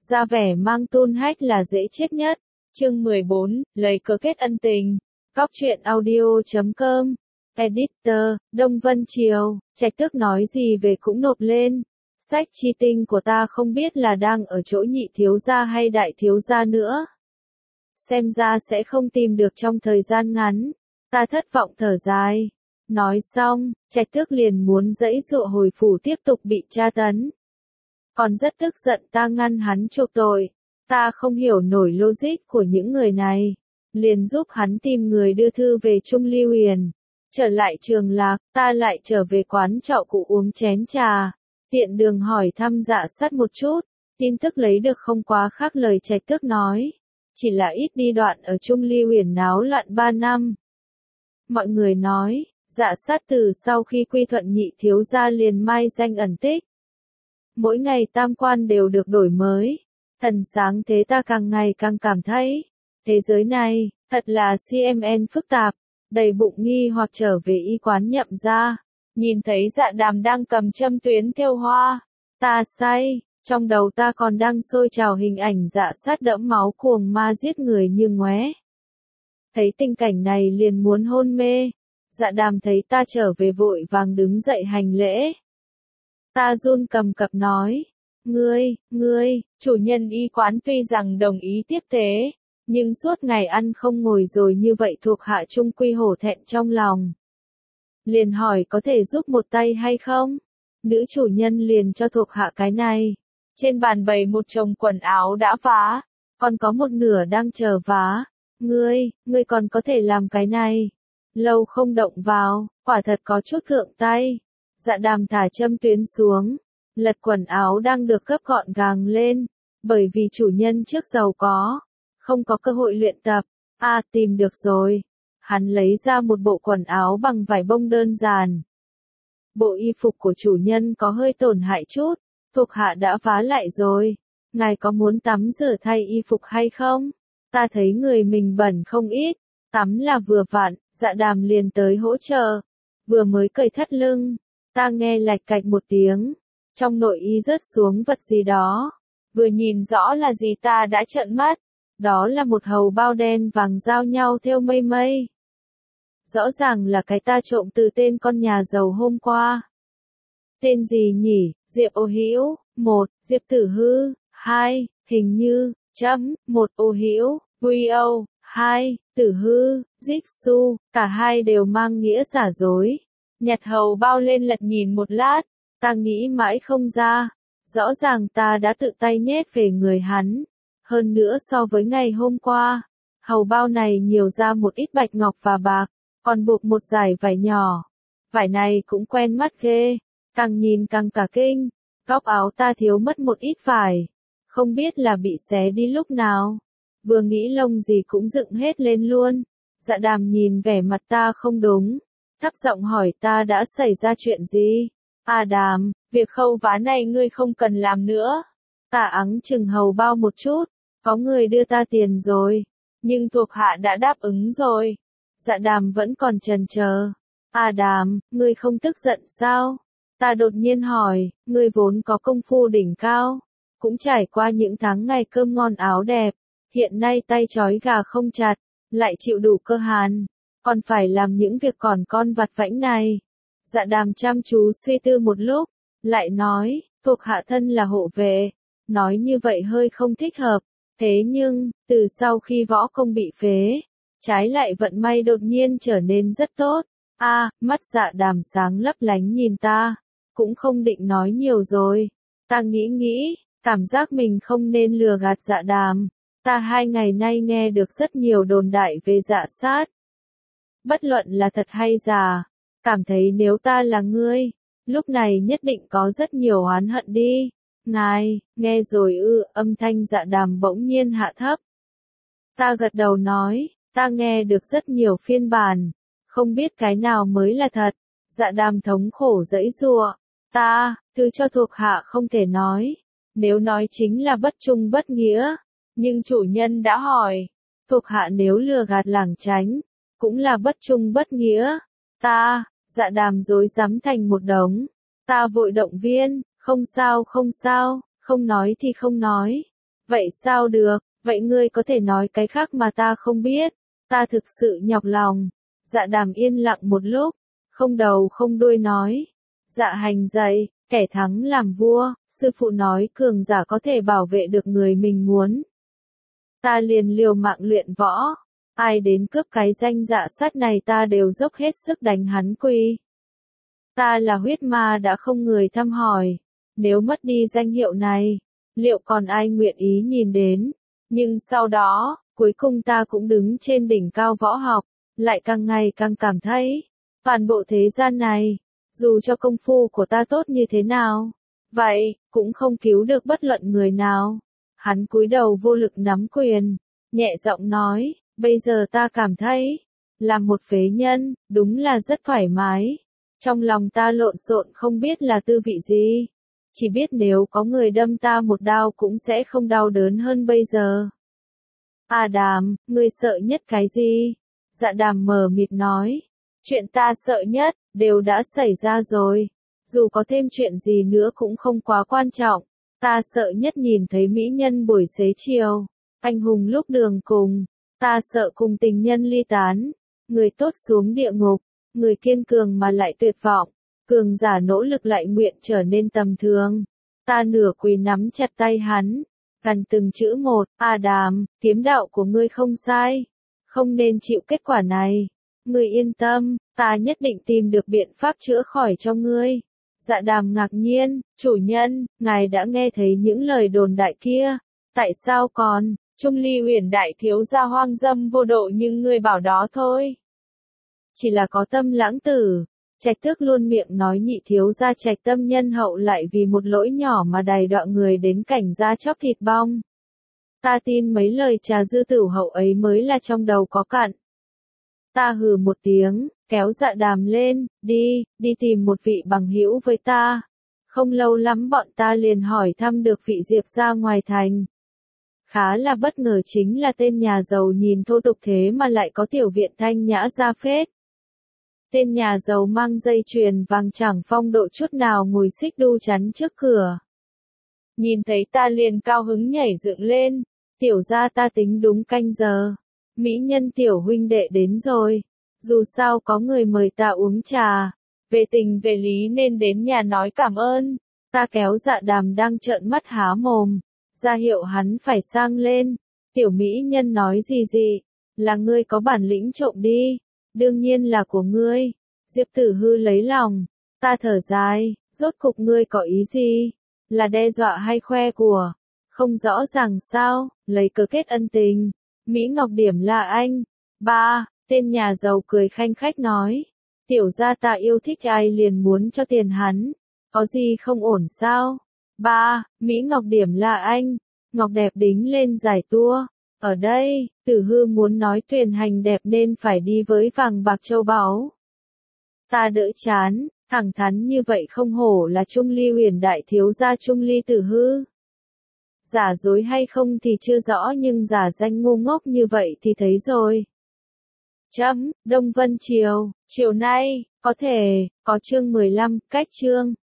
ra vẻ mang tun hách là dễ chết nhất. Chương 14, lấy cớ kết ân tình. Cóc truyện audio.com. Editor, Đông Vân Triều. Trạch Tước nói gì về cũng nộp lên. Sách chi tinh của ta không biết là đang ở chỗ nhị thiếu gia hay đại thiếu gia nữa. Xem ra sẽ không tìm được trong thời gian ngắn. Ta thất vọng thở dài. Nói xong, Trạch Tước liền muốn giãy giụa hồi phủ tiếp tục bị tra tấn. Còn rất tức giận ta ngăn hắn chuộc tội. Ta không hiểu nổi logic của những người này. Liền giúp hắn tìm người đưa thư về Trung Lưu Huyền. Trở lại Trường Lạc, ta lại trở về quán trọ cũ uống chén trà. Tiện đường hỏi thăm Dạ Sắt một chút. Tin tức lấy được không quá khác lời Trạch Tước nói. Chỉ là ít đi đoạn ở Trung Lưu Huyền náo loạn 3 năm. Mọi người nói, Dạ Sắt từ sau khi quy thuận nhị thiếu gia liền mai danh ẩn tích. Mỗi ngày tam quan đều được đổi mới. Thần sáng thế ta càng ngày càng cảm thấy. Thế giới này, thật là CMN phức tạp. Đầy bụng nghi hoặc trở về y quán Nhậm ra. Nhìn thấy Dạ Đàm đang cầm châm tuyến thêu hoa. Ta say, trong đầu ta còn đang sôi trào hình ảnh Dạ Sát đẫm máu cuồng ma giết người như ngoé. Thấy tình cảnh này liền muốn hôn mê. Dạ Đàm thấy ta trở về vội vàng đứng dậy hành lễ. Ta run cầm cập nói. Ngươi, chủ nhân y quán tuy rằng đồng ý tiếp tế. Nhưng suốt ngày ăn không ngồi rồi như vậy thuộc hạ trung quy hổ thẹn trong lòng. Liền hỏi có thể giúp một tay hay không? Nữ chủ nhân liền cho thuộc hạ cái này. Trên bàn bày một chồng quần áo đã vá. Còn có một nửa đang chờ vá. Ngươi còn có thể làm cái này. Lâu không động vào, quả thật có chút thượng tay. Dạ Đàm thả châm tuyến xuống. Lật quần áo đang được gấp gọn gàng lên. Bởi vì chủ nhân trước giàu có. Không có cơ hội luyện tập. Tìm được rồi. Hắn lấy ra một bộ quần áo bằng vải bông đơn giản. Bộ y phục của chủ nhân có hơi tổn hại chút. Thuộc hạ đã vá lại rồi. Ngài có muốn tắm rửa thay y phục hay không? Ta thấy người mình bẩn không ít. Tắm là vừa vặn. Dạ Đàm liền tới hỗ trợ. Vừa mới cởi thắt lưng. Ta nghe lạch cạch một tiếng. Trong nội y rớt xuống vật gì đó. Vừa nhìn rõ là gì ta đã trợn mắt. Đó là một hầu bao đen vàng giao nhau theo mây mây. Rõ ràng là cái ta trộm từ tên con nhà giàu hôm qua. Tên gì nhỉ? Diệp Ô Hữu, 1, Diệp Tử Hư, 2, hình như, 1 Ô Hữu, Vo, 2, Tử Hư, Jigsu, cả hai đều mang nghĩa giả dối. Nhặt hầu bao lên lật nhìn một lát, ta nghĩ mãi không ra. Rõ ràng ta đã tự tay nhét về người hắn. Hơn nữa so với ngày hôm qua, hầu bao này nhiều ra một ít bạch ngọc và bạc, còn buộc một dải vải nhỏ. Vải này cũng quen mắt ghê, càng nhìn càng cả kinh. Góc áo ta thiếu mất một ít vải, không biết là bị xé đi lúc nào. Vừa nghĩ lông gì cũng dựng hết lên luôn. Dạ Đàm nhìn vẻ mặt ta không đúng, thấp giọng hỏi ta đã xảy ra chuyện gì. Đàm, việc khâu vá này ngươi không cần làm nữa. Ta ắng chừng hầu bao một chút. Có người đưa ta tiền rồi, nhưng thuộc hạ đã đáp ứng rồi. Dạ Đàm vẫn còn chần chờ. Đàm, ngươi không tức giận sao? Ta đột nhiên hỏi, ngươi vốn có công phu đỉnh cao, cũng trải qua những tháng ngày cơm ngon áo đẹp, hiện nay tay trói gà không chặt, lại chịu đủ cơ hàn, còn phải làm những việc còn con vặt vãnh này. Dạ Đàm chăm chú suy tư một lúc, lại nói, thuộc hạ thân là hộ vệ, nói như vậy hơi không thích hợp. Thế nhưng, từ sau khi võ công bị phế, trái lại vận may đột nhiên trở nên rất tốt. Mắt Dạ Đàm sáng lấp lánh nhìn ta, cũng không định nói nhiều rồi. Ta nghĩ, cảm giác mình không nên lừa gạt Dạ Đàm. Ta 2 ngày nay nghe được rất nhiều đồn đại về Dạ Sát. Bất luận là thật hay giả, cảm thấy nếu ta là ngươi, lúc này nhất định có rất nhiều oán hận đi. Ngài, nghe rồi âm thanh Dạ Đàm bỗng nhiên hạ thấp. Ta gật đầu nói, ta nghe được rất nhiều phiên bản, không biết cái nào mới là thật. Dạ Đàm thống khổ giãy giụa. Thứ cho thuộc hạ không thể nói. Nếu nói chính là bất trung bất nghĩa. Nhưng chủ nhân đã hỏi, thuộc hạ nếu lừa gạt lảng tránh, cũng là bất trung bất nghĩa. Dạ Đàm rối rắm thành một đống. Ta vội động viên. Không sao, không nói thì không nói. Vậy sao được, vậy ngươi có thể nói cái khác mà ta không biết, ta thực sự nhọc lòng. Dạ Đàm yên lặng một lúc, không đầu không đuôi nói. Dạ Hành dạy, kẻ thắng làm vua, sư phụ nói cường giả có thể bảo vệ được người mình muốn. Ta liền liều mạng luyện võ, ai đến cướp cái danh dạ sát này ta đều dốc hết sức đánh hắn quy. Ta là huyết ma đã không người thăm hỏi, nếu mất đi danh hiệu này, liệu còn ai nguyện ý nhìn đến. Nhưng sau đó, cuối cùng ta cũng đứng trên đỉnh cao võ học, lại càng ngày càng cảm thấy, toàn bộ thế gian này, dù cho công phu của ta tốt như thế nào, vậy, cũng không cứu được bất luận người nào. Hắn cúi đầu vô lực nắm quyền, nhẹ giọng nói, bây giờ ta cảm thấy, làm một phế nhân, đúng là rất thoải mái. Trong lòng ta lộn xộn không biết là tư vị gì. Chỉ biết nếu có người đâm ta một đao cũng sẽ không đau đớn hơn bây giờ. À Đàm, ngươi sợ nhất cái gì? Dạ Đàm mờ mịt nói. Chuyện ta sợ nhất, đều đã xảy ra rồi. Dù có thêm chuyện gì nữa cũng không quá quan trọng. Ta sợ nhất nhìn thấy mỹ nhân buổi xế chiều. Anh hùng lúc đường cùng. Ta sợ cùng tình nhân ly tán. Người tốt xuống địa ngục. Người kiên cường mà lại tuyệt vọng. Cường giả nỗ lực lại nguyện trở nên tầm thường. Ta nửa quỳ nắm chặt tay hắn. Gần từng chữ một, à Đàm, kiếm đạo của ngươi không sai. Không nên chịu kết quả này. Ngươi yên tâm, ta nhất định tìm được biện pháp chữa khỏi cho ngươi. Dạ Đàm ngạc nhiên, chủ nhân, ngài đã nghe thấy những lời đồn đại kia. Tại sao còn, Trung Ly Uyển đại thiếu gia hoang dâm vô độ nhưng ngươi bảo đó thôi. Chỉ là có tâm lãng tử. Trạch Tước luôn miệng nói nhị thiếu gia Trạch Tâm nhân hậu lại vì một lỗi nhỏ mà đày đọa người đến cảnh da chóc thịt bong. Ta tin mấy lời trà dư tử hậu ấy mới là trong đầu có cặn. Ta hừ một tiếng, kéo Dạ Đàm lên, đi tìm một vị bằng hữu với ta. Không lâu lắm bọn ta liền hỏi thăm được vị Diệp gia ngoài thành. Khá là bất ngờ chính là tên nhà giàu nhìn thô tục thế mà lại có tiểu viện thanh nhã ra phết. Tên nhà giàu mang dây chuyền vàng chẳng phong độ chút nào ngồi xích đu chắn trước cửa. Nhìn thấy ta liền cao hứng nhảy dựng lên, tiểu gia ta tính đúng canh giờ. Mỹ nhân tiểu huynh đệ đến rồi, dù sao có người mời ta uống trà, về tình về lý nên đến nhà nói cảm ơn. Ta kéo Dạ Đàm đang trợn mắt há mồm, ra hiệu hắn phải sang lên. Tiểu mỹ nhân nói gì, là ngươi có bản lĩnh trộm đi. Đương nhiên là của ngươi. Diệp Tử Hư lấy lòng. Ta thở dài, rốt cục ngươi có ý gì? Là đe dọa hay khoe của? Không rõ ràng sao, lấy cớ kết ân tình. Mỹ Ngọc điểm là anh. Ba, tên nhà giàu cười khanh khách nói. Tiểu gia ta yêu thích ai liền muốn cho tiền hắn. Có gì không ổn sao? Ba, Mỹ Ngọc điểm là anh. Ngọc đẹp đính lên giải tua. Ở đây, Tử Hư muốn nói thuyền hành đẹp nên phải đi với vàng bạc châu báu. Ta đỡ chán, thẳng thắn như vậy không hổ là Trung Ly Huyền đại thiếu gia Trung Ly Tử Hư. Giả dối hay không thì chưa rõ nhưng giả danh ngu ngốc như vậy thì thấy rồi. Đông Vân Triều, chiều nay, có thể, có chương 15, cách chương.